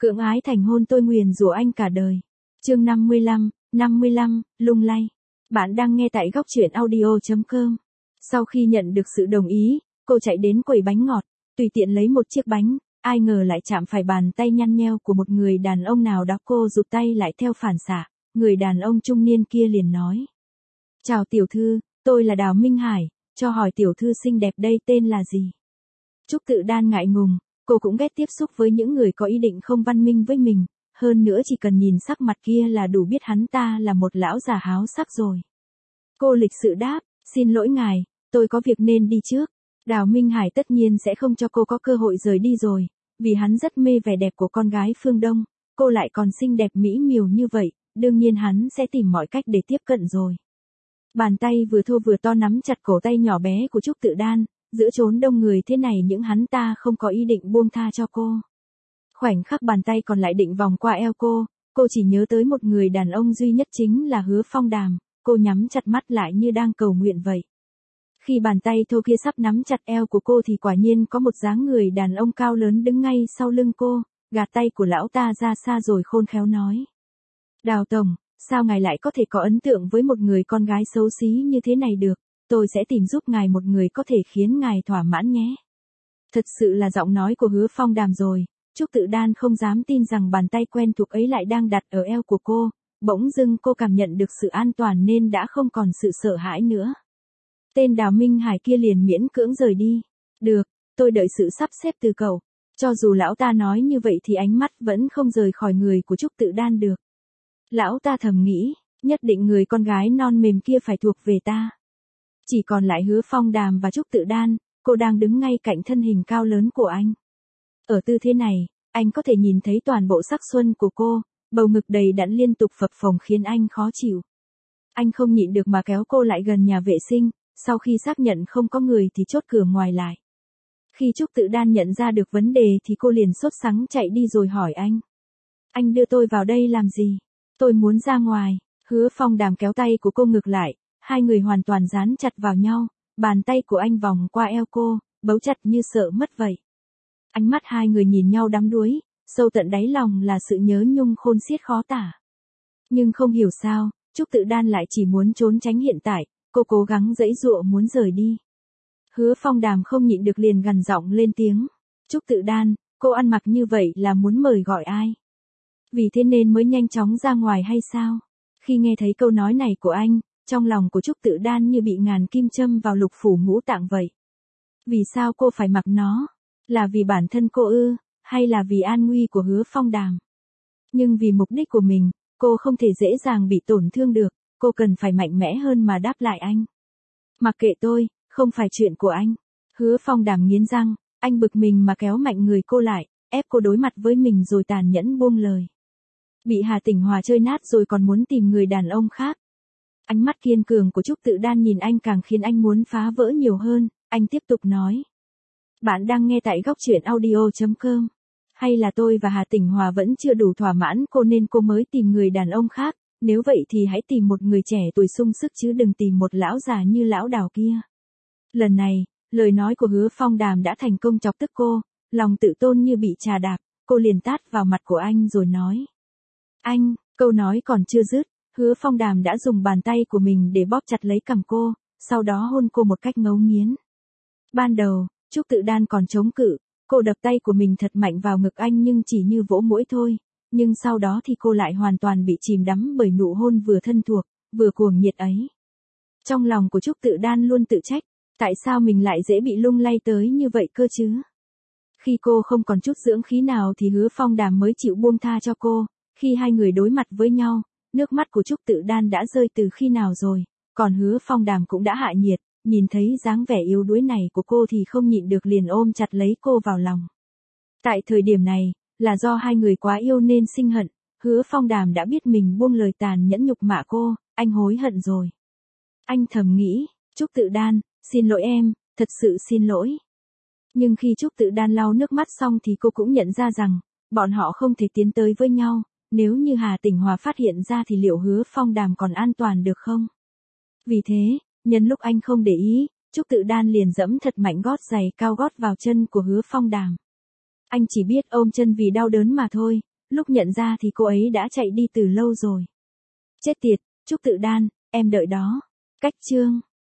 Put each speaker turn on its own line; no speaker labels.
Cưỡng ái thành hôn tôi nguyền rủa anh cả đời. Chương 55, lung lay. Bạn đang nghe tại góc truyện audio.com. Sau khi nhận được sự đồng ý, cô chạy đến quầy bánh ngọt, tùy tiện lấy một chiếc bánh, ai ngờ lại chạm phải bàn tay nhăn nheo của một người đàn ông nào đó. Cô rụt tay lại theo phản xạ, người đàn ông trung niên kia liền nói. Chào tiểu thư, tôi là Đào Minh Hải, cho hỏi tiểu thư xinh đẹp đây tên là gì? Trúc Tự Đan ngại ngùng, cô cũng ghét tiếp xúc với những người có ý định không văn minh với mình, hơn nữa chỉ cần nhìn sắc mặt kia là đủ biết hắn ta là một lão già háo sắc rồi. Cô lịch sự đáp, xin lỗi ngài, tôi có việc nên đi trước. Đào Minh Hải tất nhiên sẽ không cho cô có cơ hội rời đi rồi, vì hắn rất mê vẻ đẹp của con gái phương Đông, cô lại còn xinh đẹp mỹ miều như vậy, đương nhiên hắn sẽ tìm mọi cách để tiếp cận rồi. Bàn tay vừa thô vừa to nắm chặt cổ tay nhỏ bé của Trúc Tự Đan, giữa chốn đông người thế này những hắn ta không có ý định buông tha cho cô. Khoảnh khắc bàn tay còn lại định vòng qua eo cô chỉ nhớ tới một người đàn ông duy nhất chính là Hứa Phong Đàm, cô nhắm chặt mắt lại như đang cầu nguyện vậy. Khi bàn tay thô kia sắp nắm chặt eo của cô thì quả nhiên có một dáng người đàn ông cao lớn đứng ngay sau lưng cô, gạt tay của lão ta ra xa rồi khôn khéo nói. Đào tổng, sao ngài lại có thể có ấn tượng với một người con gái xấu xí như thế này được, tôi sẽ tìm giúp ngài một người có thể khiến ngài thỏa mãn nhé. Thật sự là giọng nói của Hứa Phong Đàm rồi, Trúc Tự Đan không dám tin rằng bàn tay quen thuộc ấy lại đang đặt ở eo của cô, bỗng dưng cô cảm nhận được sự an toàn nên đã không còn sự sợ hãi nữa. Tên Đào Minh Hải kia liền miễn cưỡng rời đi. Được, tôi đợi sự sắp xếp từ cậu. Cho dù lão ta nói như vậy thì ánh mắt vẫn không rời khỏi người của Trúc Tự Đan được. Lão ta thầm nghĩ, nhất định người con gái non mềm kia phải thuộc về ta. Chỉ còn lại Hứa Phong Đàm và Trúc Tự Đan, cô đang đứng ngay cạnh thân hình cao lớn của anh. Ở tư thế này, anh có thể nhìn thấy toàn bộ sắc xuân của cô, bầu ngực đầy đặn liên tục phập phồng khiến anh khó chịu. Anh không nhịn được mà kéo cô lại gần nhà vệ sinh, sau khi xác nhận không có người thì chốt cửa ngoài lại. Khi Trúc Tự Đan nhận ra được vấn đề thì cô liền sốt sắng chạy đi rồi hỏi anh. Anh đưa tôi vào đây làm gì? Tôi muốn ra ngoài. Hứa Phong Đàm kéo tay của cô ngược lại, hai người hoàn toàn dán chặt vào nhau, bàn tay của anh vòng qua eo cô, bấu chặt như sợ mất vậy. Ánh mắt hai người nhìn nhau đắm đuối, sâu tận đáy lòng là sự nhớ nhung khôn xiết khó tả. Nhưng không hiểu sao, Trúc Tự Đan lại chỉ muốn trốn tránh hiện tại, cô cố gắng giãy giụa muốn rời đi. Hứa Phong Đàm không nhịn được liền gằn giọng lên tiếng. Trúc Tự Đan, cô ăn mặc như vậy là muốn mời gọi ai? Vì thế nên mới nhanh chóng ra ngoài hay sao? Khi nghe thấy câu nói này của anh, trong lòng của Trúc Tự Đan như bị ngàn kim châm vào lục phủ ngũ tạng vậy. Vì sao cô phải mặc nó? Là vì bản thân cô ư, hay là vì an nguy của Hứa Phong Đàm? Nhưng vì mục đích của mình, cô không thể dễ dàng bị tổn thương được, cô cần phải mạnh mẽ hơn mà đáp lại anh. Mặc kệ tôi, không phải chuyện của anh. Hứa Phong Đàm nghiến răng, anh bực mình mà kéo mạnh người cô lại, ép cô đối mặt với mình rồi tàn nhẫn buông lời. Bị Hà Tỉnh Hòa chơi nát rồi còn muốn tìm người đàn ông khác. Ánh mắt kiên cường của Trúc Tự Đan nhìn anh càng khiến anh muốn phá vỡ nhiều hơn, anh tiếp tục nói. Bạn đang nghe tại góc truyện audio.com. Hay là tôi và Hà Tỉnh Hòa vẫn chưa đủ thỏa mãn cô nên cô mới tìm người đàn ông khác, nếu vậy thì hãy tìm một người trẻ tuổi sung sức chứ đừng tìm một lão già như lão Đào kia. Lần này, lời nói của Hứa Phong Đàm đã thành công chọc tức cô, lòng tự tôn như bị trà đạp, cô liền tát vào mặt của anh rồi nói. Anh, câu nói còn chưa dứt, Hứa Phong Đàm đã dùng bàn tay của mình để bóp chặt lấy cằm cô, sau đó hôn cô một cách ngấu nghiến. Ban đầu, Trúc Tự Đan còn chống cự, cô đập tay của mình thật mạnh vào ngực anh nhưng chỉ như vỗ mũi thôi, nhưng sau đó thì cô lại hoàn toàn bị chìm đắm bởi nụ hôn vừa thân thuộc, vừa cuồng nhiệt ấy. Trong lòng của Trúc Tự Đan luôn tự trách, tại sao mình lại dễ bị lung lay tới như vậy cơ chứ? Khi cô không còn chút dưỡng khí nào thì Hứa Phong Đàm mới chịu buông tha cho cô, khi hai người đối mặt với nhau, nước mắt của Trúc Tự Đan đã rơi từ khi nào rồi, còn Hứa Phong Đàm cũng đã hạ nhiệt, nhìn thấy dáng vẻ yếu đuối này của cô thì không nhịn được liền ôm chặt lấy cô vào lòng. Tại thời điểm này, là do hai người quá yêu nên sinh hận, Hứa Phong Đàm đã biết mình buông lời tàn nhẫn nhục mạ cô, anh hối hận rồi. Anh thầm nghĩ, Trúc Tự Đan, xin lỗi em, thật sự xin lỗi. Nhưng khi Trúc Tự Đan lau nước mắt xong thì cô cũng nhận ra rằng, bọn họ không thể tiến tới với nhau, nếu như Hà Tỉnh Hòa phát hiện ra thì liệu Hứa Phong Đàm còn an toàn được không? Vì thế, nhân lúc anh không để ý, Trúc Tự Đan liền dẫm thật mạnh gót giày cao gót vào chân của Hứa Phong Đàm. Anh chỉ biết ôm chân vì đau đớn mà thôi, Lúc nhận ra thì cô ấy đã chạy đi từ lâu rồi. Chết tiệt, Trúc Tự Đan, em đợi đó. Cách chương